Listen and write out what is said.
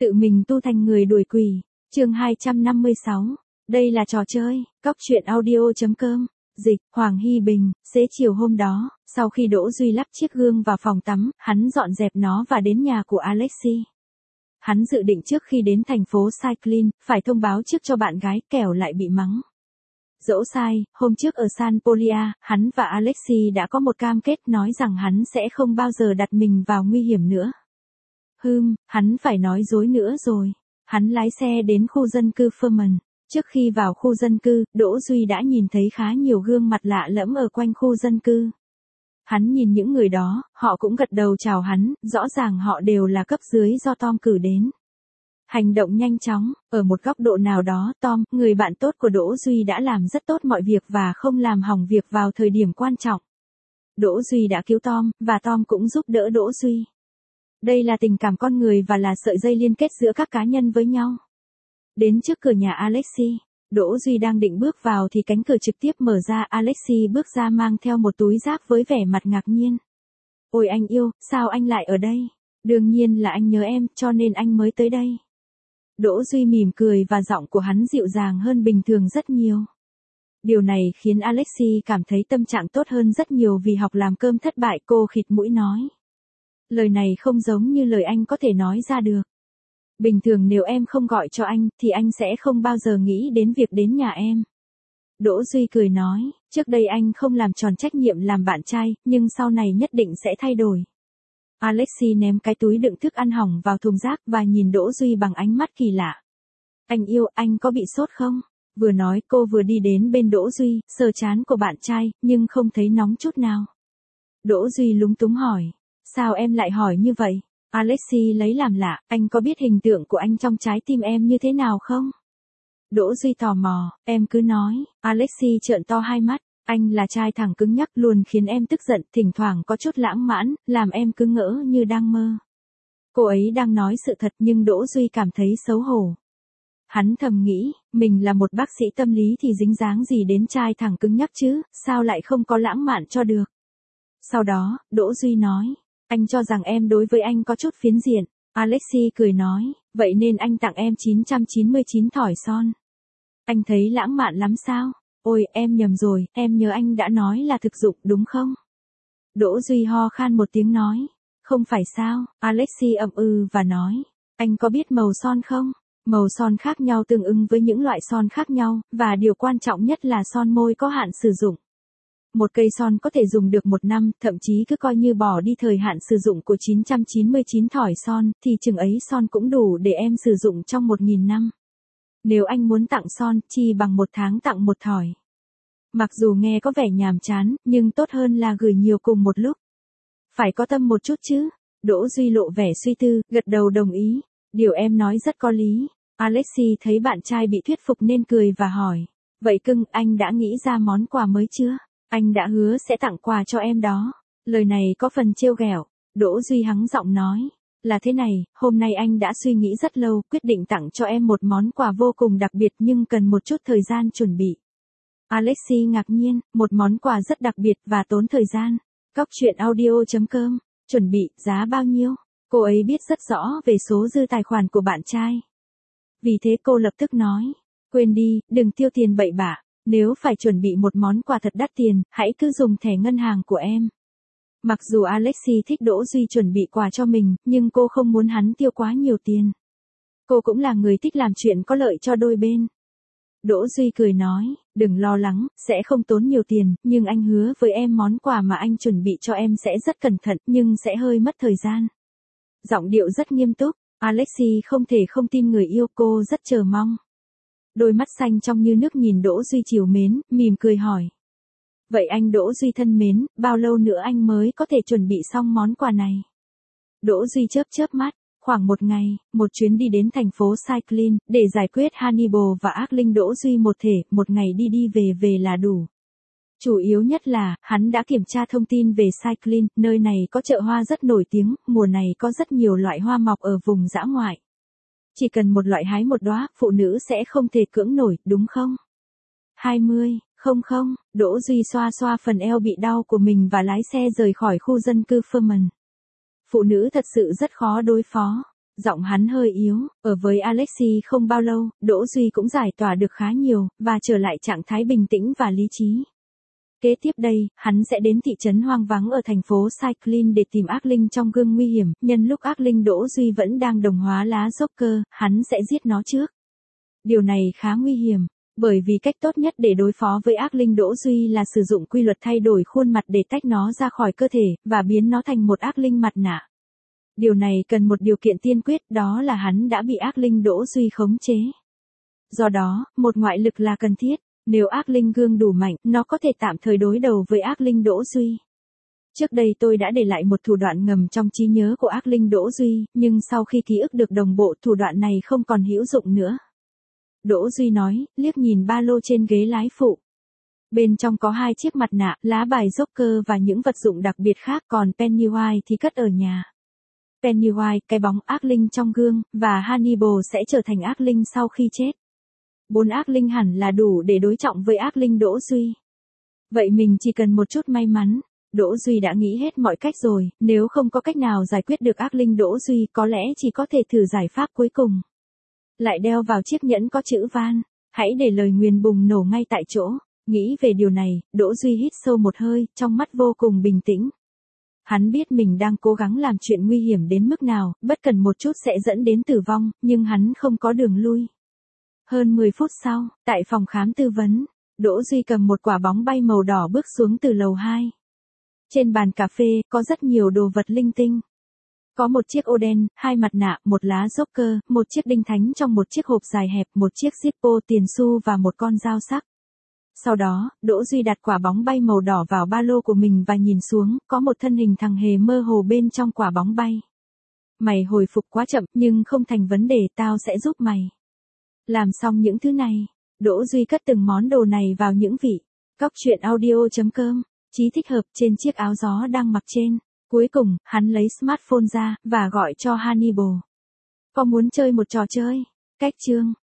Tự mình tu thành người đuổi quỷ. Chương 256. Đây là trò chơi. Cóc truyện audio.com. Dịch, Hoàng Hy Bình. Xế chiều hôm đó, sau khi Đỗ Duy lắp chiếc gương vào phòng tắm, hắn dọn dẹp nó và đến nhà của Alexi. Hắn dự định trước khi đến thành phố Cyclin, phải thông báo trước cho bạn gái, kẻo lại bị mắng. Dẫu sai, hôm trước ở San Polia, hắn và Alexi đã có một cam kết nói rằng hắn sẽ không bao giờ đặt mình vào nguy hiểm nữa. Hắn phải nói dối nữa rồi. Hắn lái xe đến khu dân cư Furman. Trước khi vào khu dân cư, Đỗ Duy đã nhìn thấy khá nhiều gương mặt lạ lẫm ở quanh khu dân cư. Hắn nhìn những người đó, họ cũng gật đầu chào hắn, rõ ràng họ đều là cấp dưới do Tom cử đến. Hành động nhanh chóng, ở một góc độ nào đó, Tom, người bạn tốt của Đỗ Duy đã làm rất tốt mọi việc và không làm hỏng việc vào thời điểm quan trọng. Đỗ Duy đã cứu Tom, và Tom cũng giúp đỡ Đỗ Duy. Đây là tình cảm con người và là sợi dây liên kết giữa các cá nhân với nhau. Đến trước cửa nhà Alexi, Đỗ Duy đang định bước vào thì cánh cửa trực tiếp mở ra, Alexi bước ra mang theo một túi rác với vẻ mặt ngạc nhiên. Ôi anh yêu, sao anh lại ở đây? Đương nhiên là anh nhớ em, cho nên anh mới tới đây. Đỗ Duy mỉm cười và giọng của hắn dịu dàng hơn bình thường rất nhiều. Điều này khiến Alexi cảm thấy tâm trạng tốt hơn rất nhiều vì học làm cơm thất bại, cô khịt mũi nói. Lời này không giống như lời anh có thể nói ra được. Bình thường nếu em không gọi cho anh, thì anh sẽ không bao giờ nghĩ đến việc đến nhà em. Đỗ Duy cười nói, trước đây anh không làm tròn trách nhiệm làm bạn trai, nhưng sau này nhất định sẽ thay đổi. Alexi ném cái túi đựng thức ăn hỏng vào thùng rác và nhìn Đỗ Duy bằng ánh mắt kỳ lạ. Anh yêu, anh có bị sốt không? Vừa nói cô vừa đi đến bên Đỗ Duy, sờ trán của bạn trai, nhưng không thấy nóng chút nào. Đỗ Duy lúng túng hỏi, sao em lại hỏi như vậy? Alexi lấy làm lạ, anh có biết hình tượng của anh trong trái tim em như thế nào không? Đỗ Duy tò mò, em cứ nói. Alexi trợn to hai mắt, anh là trai thẳng cứng nhắc luôn khiến em tức giận, thỉnh thoảng có chút lãng mạn, làm em cứ ngỡ như đang mơ. Cô ấy đang nói sự thật nhưng Đỗ Duy cảm thấy xấu hổ. Hắn thầm nghĩ, mình là một bác sĩ tâm lý thì dính dáng gì đến trai thẳng cứng nhắc chứ, sao lại không có lãng mạn cho được. Sau đó, Đỗ Duy nói, anh cho rằng em đối với anh có chút phiến diện. Alexi cười nói, vậy nên anh tặng em 999 thỏi son. Anh thấy lãng mạn lắm sao? Ôi, em nhầm rồi, em nhớ anh đã nói là thực dụng đúng không? Đỗ Duy ho khan một tiếng nói, không phải sao? Alexi ậm ừ và nói, anh có biết màu son không? Màu son khác nhau tương ứng với những loại son khác nhau, và điều quan trọng nhất là son môi có hạn sử dụng. Một cây son có thể dùng được 1 năm, thậm chí cứ coi như bỏ đi thời hạn sử dụng của 999 thỏi son, thì chừng ấy son cũng đủ để em sử dụng trong 1000 năm. Nếu anh muốn tặng son, chi bằng 1 tháng tặng 1 thỏi. Mặc dù nghe có vẻ nhàm chán, nhưng tốt hơn là gửi nhiều cùng một lúc. Phải có tâm một chút chứ. Đỗ Duy lộ vẻ suy tư, gật đầu đồng ý. Điều em nói rất có lý. Alexi thấy bạn trai bị thuyết phục nên cười và hỏi. Vậy cưng, anh đã nghĩ ra món quà mới chưa? Anh đã hứa sẽ tặng quà cho em đó. Lời này có phần trêu ghẹo. Đỗ Duy hắng giọng nói. Là thế này, hôm nay anh đã suy nghĩ rất lâu, quyết định tặng cho em một món quà vô cùng đặc biệt nhưng cần một chút thời gian chuẩn bị. Alexi ngạc nhiên, một món quà rất đặc biệt và tốn thời gian. Cóc truyện audio.com. Chuẩn bị, giá bao nhiêu? Cô ấy biết rất rõ về số dư tài khoản của bạn trai. Vì thế cô lập tức nói. Quên đi, đừng tiêu tiền bậy bạ. Nếu phải chuẩn bị một món quà thật đắt tiền, hãy cứ dùng thẻ ngân hàng của em. Mặc dù Alexi thích Đỗ Duy chuẩn bị quà cho mình, nhưng cô không muốn hắn tiêu quá nhiều tiền. Cô cũng là người thích làm chuyện có lợi cho đôi bên. Đỗ Duy cười nói, đừng lo lắng, sẽ không tốn nhiều tiền, nhưng anh hứa với em món quà mà anh chuẩn bị cho em sẽ rất cẩn thận, nhưng sẽ hơi mất thời gian. Giọng điệu rất nghiêm túc, Alexi không thể không tin người yêu, cô rất chờ mong. Đôi mắt xanh trong như nước nhìn Đỗ Duy trìu mến, mỉm cười hỏi. Vậy anh Đỗ Duy thân mến, bao lâu nữa anh mới có thể chuẩn bị xong món quà này? Đỗ Duy chớp mắt, khoảng 1 ngày, một chuyến đi đến thành phố Cyclin, để giải quyết Hannibal và ác linh Đỗ Duy một thể, 1 ngày đi về là đủ. Chủ yếu nhất là, hắn đã kiểm tra thông tin về Cyclin, nơi này có chợ hoa rất nổi tiếng, mùa này có rất nhiều loại hoa mọc ở vùng dã ngoại. Chỉ cần một loại hái một đóa, phụ nữ sẽ không thể cưỡng nổi, đúng không? 20, không, Đỗ Duy xoa phần eo bị đau của mình và lái xe rời khỏi khu dân cư Furman. Phụ nữ thật sự rất khó đối phó. Giọng hắn hơi yếu, ở với Alexei không bao lâu, Đỗ Duy cũng giải tỏa được khá nhiều, và trở lại trạng thái bình tĩnh và lý trí. Kế tiếp đây, hắn sẽ đến thị trấn hoang vắng ở thành phố Cyclin để tìm ác linh trong gương nguy hiểm, nhân lúc ác linh Đỗ Duy vẫn đang đồng hóa lá Joker, hắn sẽ giết nó trước. Điều này khá nguy hiểm, bởi vì cách tốt nhất để đối phó với ác linh Đỗ Duy là sử dụng quy luật thay đổi khuôn mặt để tách nó ra khỏi cơ thể, và biến nó thành một ác linh mặt nạ. Điều này cần một điều kiện tiên quyết, đó là hắn đã bị ác linh Đỗ Duy khống chế. Do đó, một ngoại lực là cần thiết. Nếu ác linh gương đủ mạnh, nó có thể tạm thời đối đầu với ác linh Đỗ Duy. Trước đây tôi đã để lại một thủ đoạn ngầm trong trí nhớ của ác linh Đỗ Duy, nhưng sau khi ký ức được đồng bộ, thủ đoạn này không còn hữu dụng nữa. Đỗ Duy nói, liếc nhìn ba lô trên ghế lái phụ. Bên trong có 2 chiếc mặt nạ, lá bài Joker và những vật dụng đặc biệt khác, còn Pennywise thì cất ở nhà. Pennywise, cái bóng ác linh trong gương, và Hannibal sẽ trở thành ác linh sau khi chết. 4 ác linh hẳn là đủ để đối trọng với ác linh Đỗ Duy. Vậy mình chỉ cần một chút may mắn. Đỗ Duy đã nghĩ hết mọi cách rồi, nếu không có cách nào giải quyết được ác linh Đỗ Duy, có lẽ chỉ có thể thử giải pháp cuối cùng. Lại đeo vào chiếc nhẫn có chữ van, hãy để lời nguyền bùng nổ ngay tại chỗ. Nghĩ về điều này, Đỗ Duy hít sâu một hơi, trong mắt vô cùng bình tĩnh. Hắn biết mình đang cố gắng làm chuyện nguy hiểm đến mức nào, bất cần một chút sẽ dẫn đến tử vong, nhưng hắn không có đường lui. Hơn 10 phút sau, tại phòng khám tư vấn, Đỗ Duy cầm một quả bóng bay màu đỏ bước xuống từ lầu 2. Trên bàn cà phê, có rất nhiều đồ vật linh tinh. Có một chiếc ô đen, 2 mặt nạ, một lá Joker, một chiếc đinh thánh trong một chiếc hộp dài hẹp, một chiếc Zippo tiền xu và một con dao sắc. Sau đó, Đỗ Duy đặt quả bóng bay màu đỏ vào ba lô của mình và nhìn xuống, có một thân hình thằng hề mơ hồ bên trong quả bóng bay. Mày hồi phục quá chậm, nhưng không thành vấn đề, tao sẽ giúp mày. Làm xong những thứ này, Đỗ Duy cất từng món đồ này vào những vị. Cóc truyện audio.com, chí thích hợp trên chiếc áo gió đang mặc trên. Cuối cùng, hắn lấy smartphone ra, và gọi cho Hannibal. Có muốn chơi một trò chơi? Cách chương.